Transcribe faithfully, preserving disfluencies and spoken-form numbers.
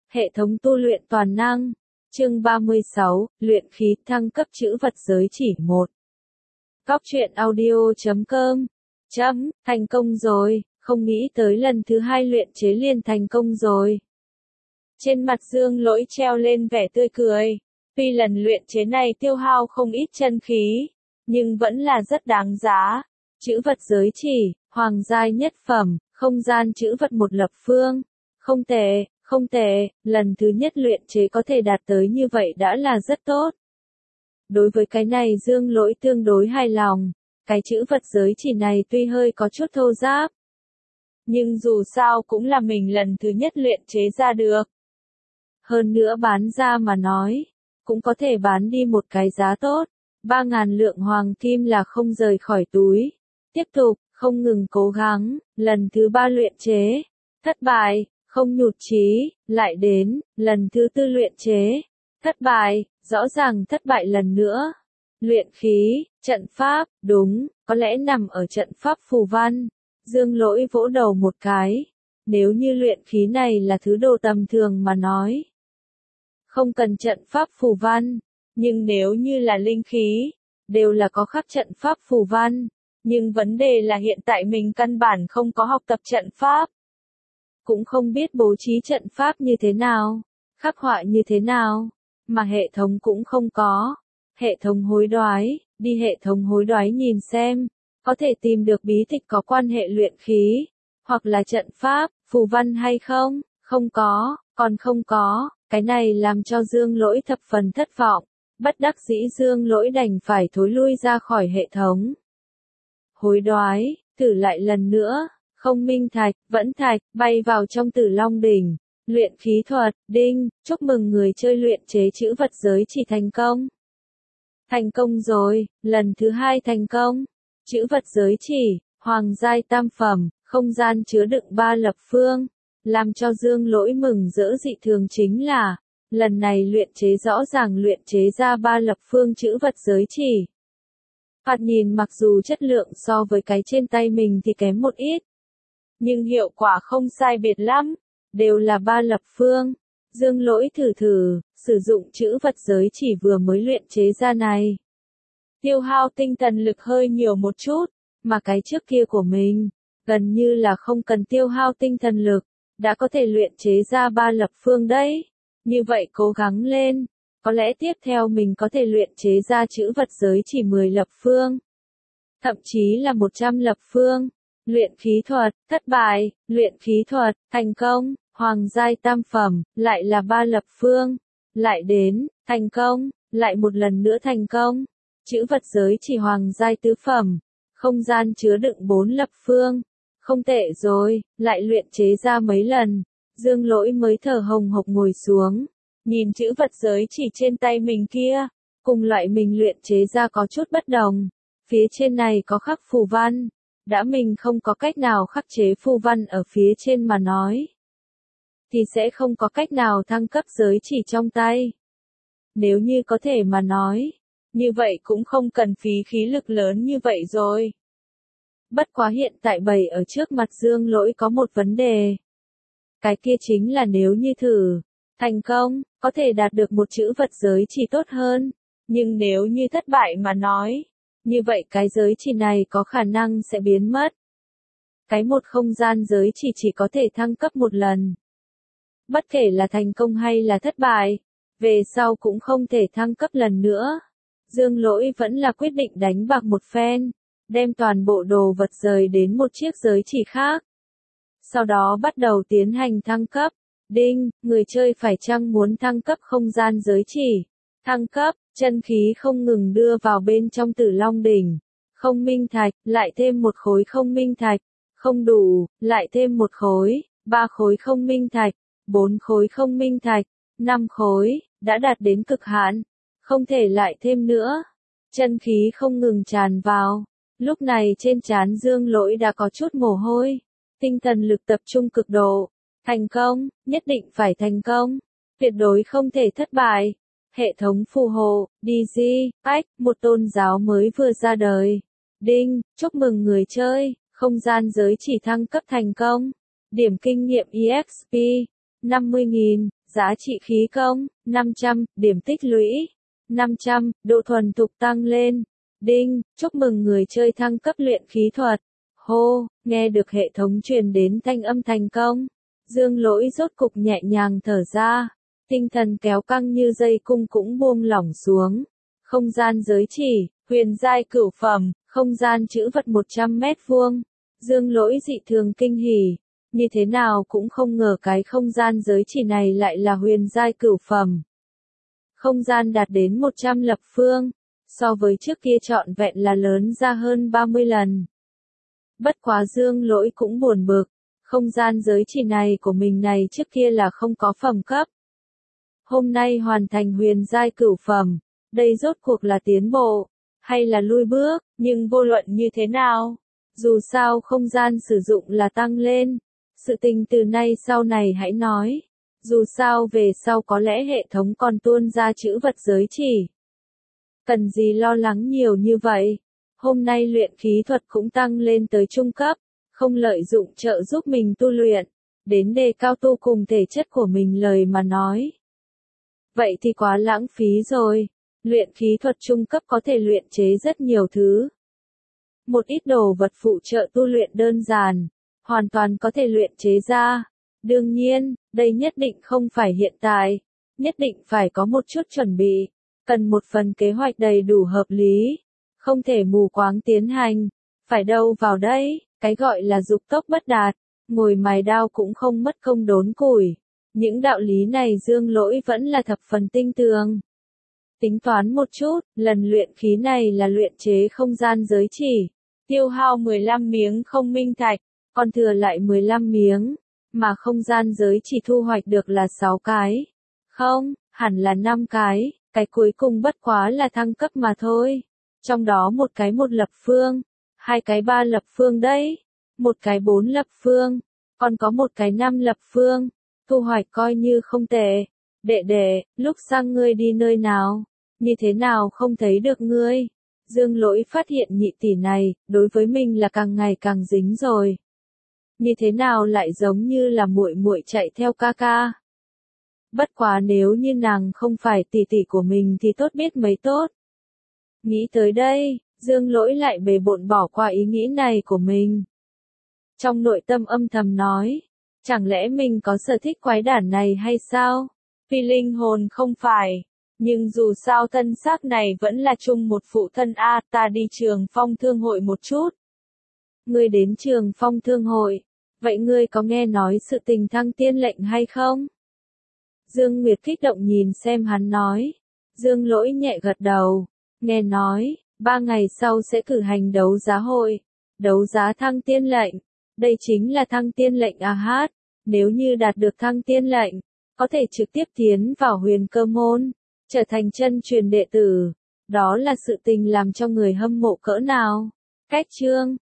Hệ thống tu luyện toàn năng. Chương ba mươi sáu, luyện khí thăng cấp chữ vật giới chỉ một. Cóc truyện audio chấm com. Chấm, thành công rồi, không nghĩ tới lần thứ hai luyện chế liền thành công rồi. Trên mặt Dương Lỗi treo lên vẻ tươi cười. Tuy lần luyện chế này tiêu hao không ít chân khí, nhưng vẫn là rất đáng giá. Chữ vật giới chỉ, hoàng giai nhất phẩm, không gian chữ vật một lập phương. Không tệ, không tệ, lần thứ nhất luyện chế có thể đạt tới như vậy đã là rất tốt. Đối với cái này Dương Lỗi tương đối hài lòng. Cái chữ vật giới chỉ này tuy hơi có chút thô ráp, nhưng dù sao cũng là mình lần thứ nhất luyện chế ra được. Hơn nữa bán ra mà nói, cũng có thể bán đi một cái giá tốt. Ba ngàn lượng hoàng kim là không rời khỏi túi. Tiếp tục, không ngừng cố gắng, lần thứ ba luyện chế. Thất bại, không nhụt chí, lại đến, lần thứ tư luyện chế. Thất bại, rõ ràng thất bại lần nữa. Luyện khí, trận pháp, đúng, có lẽ nằm ở trận pháp phù văn. Dương Lỗi vỗ đầu một cái. Nếu như luyện khí này là thứ đồ tầm thường mà nói, không cần trận pháp phù văn. Nhưng nếu như là linh khí, đều là có khắc trận pháp phù văn. Nhưng vấn đề là hiện tại mình căn bản không có học tập trận pháp. Cũng không biết bố trí trận pháp như thế nào, khắc họa như thế nào, mà hệ thống cũng không có. Hệ thống hối đoái, đi hệ thống hối đoái nhìn xem, có thể tìm được bí tịch có quan hệ luyện khí, hoặc là trận pháp, phù văn hay không, không có, còn không có, cái này làm cho Dương Lỗi thập phần thất vọng, bất đắc dĩ Dương Lỗi đành phải thối lui ra khỏi hệ thống. Hối đoái, thử lại lần nữa, không minh thạch, vẫn thạch, bay vào trong Tử Long đỉnh, luyện khí thuật, đinh, chúc mừng người chơi luyện chế chữ vật giới chỉ thành công. Thành công rồi, lần thứ hai thành công. Chữ vật giới chỉ, hoàng giai tam phẩm, không gian chứa đựng ba lập phương. Làm cho Dương Lỗi mừng rỡ dị thường chính là, lần này luyện chế rõ ràng luyện chế ra ba lập phương chữ vật giới chỉ. Thoạt nhìn mặc dù chất lượng so với cái trên tay mình thì kém một ít, nhưng hiệu quả không sai biệt lắm, đều là ba lập phương. Dương Lỗi thử thử, sử dụng chữ vật giới chỉ vừa mới luyện chế ra này. Tiêu hao tinh thần lực hơi nhiều một chút, mà cái trước kia của mình, gần như là không cần tiêu hao tinh thần lực, đã có thể luyện chế ra ba lập phương đấy. Như vậy cố gắng lên, có lẽ tiếp theo mình có thể luyện chế ra chữ vật giới chỉ mười lập phương. Thậm chí là một trăm lập phương. Luyện khí thuật, thất bại, luyện khí thuật, thành công, hoàng giai tam phẩm, lại là ba lập phương. Lại đến, thành công, lại một lần nữa thành công. Chữ vật giới chỉ hoàng giai tứ phẩm, không gian chứa đựng bốn lập phương. Không tệ rồi, lại luyện chế ra mấy lần. Dương Lỗi mới thở hồng hộc ngồi xuống, nhìn chữ vật giới chỉ trên tay mình kia, cùng loại mình luyện chế ra có chút bất đồng. Phía trên này có khắc phù văn, đã mình không có cách nào khắc chế phù văn ở phía trên mà nói, thì sẽ không có cách nào thăng cấp giới chỉ trong tay. Nếu như có thể mà nói, như vậy cũng không cần phí khí lực lớn như vậy rồi. Bất quá hiện tại bày ở trước mặt Dương Lỗi có một vấn đề. Cái kia chính là nếu như thử, thành công, có thể đạt được một chữ vật giới chỉ tốt hơn. Nhưng nếu như thất bại mà nói, như vậy cái giới chỉ này có khả năng sẽ biến mất. Cái một không gian giới chỉ chỉ có thể thăng cấp một lần. Bất kể là thành công hay là thất bại, về sau cũng không thể thăng cấp lần nữa. Dương Lỗi vẫn là quyết định đánh bạc một phen, đem toàn bộ đồ vật rời đến một chiếc giới chỉ khác. Sau đó bắt đầu tiến hành thăng cấp. Đinh, người chơi phải chăng muốn thăng cấp không gian giới chỉ? Thăng cấp, chân khí không ngừng đưa vào bên trong Tử Long đỉnh. Không minh thạch, lại thêm một khối không minh thạch. Không đủ, lại thêm một khối, ba khối không minh thạch, bốn khối không minh thạch, năm khối, đã đạt đến cực hạn. Không thể lại thêm nữa. Chân khí không ngừng tràn vào. Lúc này trên trán Dương Lỗi đã có chút mồ hôi. Tinh thần lực tập trung cực độ. Thành công, nhất định phải thành công. Tuyệt đối không thể thất bại. Hệ thống phù hộ, đê giê, ách, một tôn giáo mới vừa ra đời. Đinh, chúc mừng người chơi, không gian giới chỉ thăng cấp thành công. Điểm kinh nghiệm e ích pê, năm mươi nghìn. Giá trị khí công, năm trăm, điểm tích lũy, năm trăm, độ thuần thục tăng lên. Đinh, chúc mừng người chơi thăng cấp luyện khí thuật. Hô, nghe được hệ thống truyền đến thanh âm thành công. Dương Lỗi rốt cục nhẹ nhàng thở ra. Tinh thần kéo căng như dây cung cũng buông lỏng xuống. Không gian giới chỉ, huyền giai cửu phẩm, không gian trữ vật một trăm mét vuông. Dương Lỗi dị thường kinh hỉ. Như thế nào cũng không ngờ cái không gian giới chỉ này lại là huyền giai cửu phẩm. Không gian đạt đến một trăm lập phương, so với trước kia trọn vẹn là lớn ra hơn ba mươi lần. Bất quá Dương Lỗi cũng buồn bực, không gian giới chỉ này của mình này trước kia là không có phẩm cấp. Hôm nay hoàn thành huyền giai cửu phẩm, đây rốt cuộc là tiến bộ, hay là lui bước, nhưng vô luận như thế nào, dù sao không gian sử dụng là tăng lên. Sự tình từ nay sau này hãy nói. Dù sao về sau có lẽ hệ thống còn tuôn ra chữ vật giới chỉ. Cần gì lo lắng nhiều như vậy. Hôm nay luyện khí thuật cũng tăng lên tới trung cấp. Không lợi dụng trợ giúp mình tu luyện. Đến đề cao tu cùng thể chất của mình lời mà nói. Vậy thì quá lãng phí rồi. Luyện khí thuật trung cấp có thể luyện chế rất nhiều thứ. Một ít đồ vật phụ trợ tu luyện đơn giản. Hoàn toàn có thể luyện chế ra. Đương nhiên, đây nhất định không phải hiện tại. Nhất định phải có một chút chuẩn bị. Cần một phần kế hoạch đầy đủ hợp lý. Không thể mù quáng tiến hành. Phải đâu vào đấy, cái gọi là dục tốc bất đạt. Ngồi mài đao cũng không mất công đốn củi. Những đạo lý này Dương Lỗi vẫn là thập phần tinh tường. Tính toán một chút, lần luyện khí này là luyện chế không gian giới chỉ. Tiêu hao mười lăm miếng không minh thạch. Còn thừa lại mười lăm miếng, mà không gian giới chỉ thu hoạch được là sáu cái. Không, hẳn là năm cái, cái cuối cùng bất quá là thăng cấp mà thôi. Trong đó một cái một lập phương, hai cái ba lập phương đấy, một cái bốn lập phương, còn có một cái năm lập phương, thu hoạch coi như không tệ. Đệ đệ, lúc sang ngươi đi nơi nào, như thế nào không thấy được ngươi? Dương Lỗi phát hiện nhị tỷ này, đối với mình là càng ngày càng dính rồi. Như thế nào lại giống như là muội muội chạy theo ca ca. Bất quá nếu như nàng không phải tỷ tỷ của mình thì tốt biết mấy tốt. Nghĩ tới đây, Dương Lỗi lại bề bộn bỏ qua ý nghĩ này của mình. Trong nội tâm âm thầm nói, chẳng lẽ mình có sở thích quái đản này hay sao? Vì linh hồn không phải, nhưng dù sao thân xác này vẫn là chung một phụ thân a, ta đi trường phong thương hội một chút. Ngươi đến trường phong thương hội. Vậy ngươi có nghe nói sự tình thăng tiên lệnh hay không? Dương Nguyệt kích động nhìn xem hắn nói. Dương Lỗi nhẹ gật đầu. Nghe nói, ba ngày sau sẽ cử hành đấu giá hội. Đấu giá thăng tiên lệnh. Đây chính là thăng tiên lệnh a hát. Nếu như đạt được thăng tiên lệnh, có thể trực tiếp tiến vào huyền cơ môn. Trở thành chân truyền đệ tử. Đó là sự tình làm cho người hâm mộ cỡ nào. Cách chương.